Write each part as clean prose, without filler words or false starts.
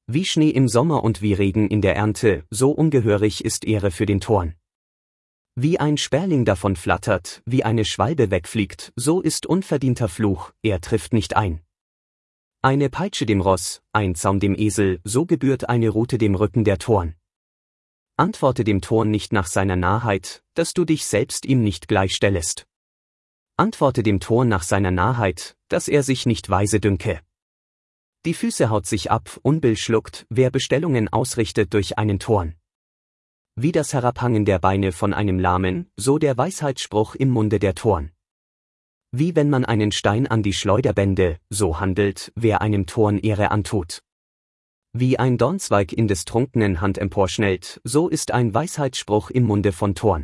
Wie Schnee im Sommer und wie Regen in der Ernte, so ungehörig ist Ehre für den Toren. Wie ein Sperling davon flattert, wie eine Schwalbe wegfliegt, so ist unverdienter Fluch, er trifft nicht ein. Eine Peitsche dem Ross, ein Zaum dem Esel, so gebührt eine Rute dem Rücken der Toren. Antworte dem Toren nicht nach seiner Narrheit, dass du dich selbst ihm nicht gleichstellest. Antworte dem Toren nach seiner Narrheit, dass er sich nicht weise dünke. Die Füße haut sich ab, Unbill schluckt, wer Bestellungen ausrichtet durch einen Toren. Wie das Herabhangen der Beine von einem Lahmen, so der Weisheitsspruch im Munde der Toren. Wie wenn man einen Stein an die Schleuder bände, so handelt, wer einem Toren Ehre antut. Wie ein Dornzweig in des Trunkenen Hand emporschnellt, so ist ein Weisheitsspruch im Munde von Toren.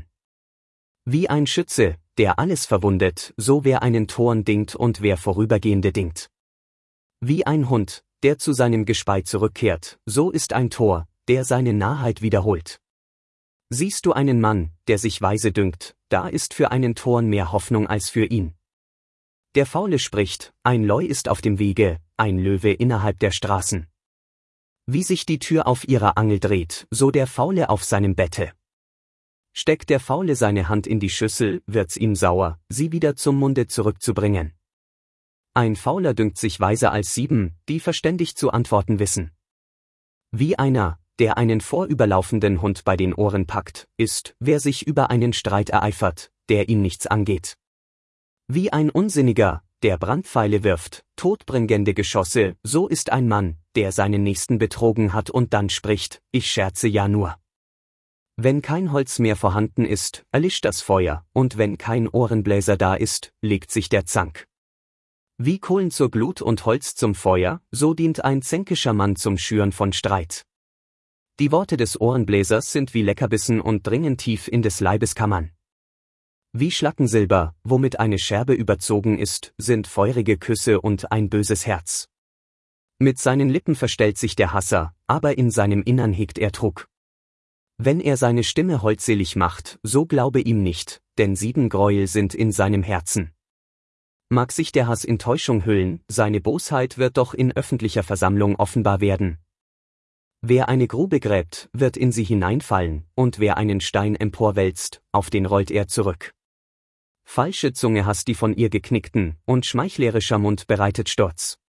Wie ein Schütze, der alles verwundet, so wer einen Toren dingt und wer Vorübergehende dingt. Wie ein Hund, der zu seinem Gespei zurückkehrt, so ist ein Tor, der seine Narrheit wiederholt. Siehst du einen Mann, der sich weise dünkt, da ist für einen Toren mehr Hoffnung als für ihn. Der Faule spricht, ein Leu ist auf dem Wege, ein Löwe innerhalb der Straßen. Wie sich die Tür auf ihrer Angel dreht, so der Faule auf seinem Bette. Steckt der Faule seine Hand in die Schüssel, wird's ihm sauer, sie wieder zum Munde zurückzubringen. Ein Fauler dünkt sich weiser als 7, die verständig zu antworten wissen. Wie einer, der einen vorüberlaufenden Hund bei den Ohren packt, ist, wer sich über einen Streit ereifert, der ihn nichts angeht. Wie ein Unsinniger, der Brandpfeile wirft, todbringende Geschosse, so ist ein Mann, der seinen Nächsten betrogen hat und dann spricht, ich scherze ja nur. Wenn kein Holz mehr vorhanden ist, erlischt das Feuer, und wenn kein Ohrenbläser da ist, legt sich der Zank. Wie Kohlen zur Glut und Holz zum Feuer, so dient ein zänkischer Mann zum Schüren von Streit. Die Worte des Ohrenbläsers sind wie Leckerbissen und dringen tief in des Leibes Kammern. Wie Schlackensilber, womit eine Scherbe überzogen ist, sind feurige Küsse und ein böses Herz. Mit seinen Lippen verstellt sich der Hasser, aber in seinem Innern hegt er Trug. Wenn er seine Stimme holdselig macht, so glaube ihm nicht, denn 7 Gräuel sind in seinem Herzen. Mag sich der Hass in Täuschung hüllen, seine Bosheit wird doch in öffentlicher Versammlung offenbar werden. Wer eine Grube gräbt, wird in sie hineinfallen, und wer einen Stein emporwälzt, auf den rollt er zurück. Falsche Zunge hasst die von ihr geknickten, und schmeichlerischer Mund bereitet Sturz.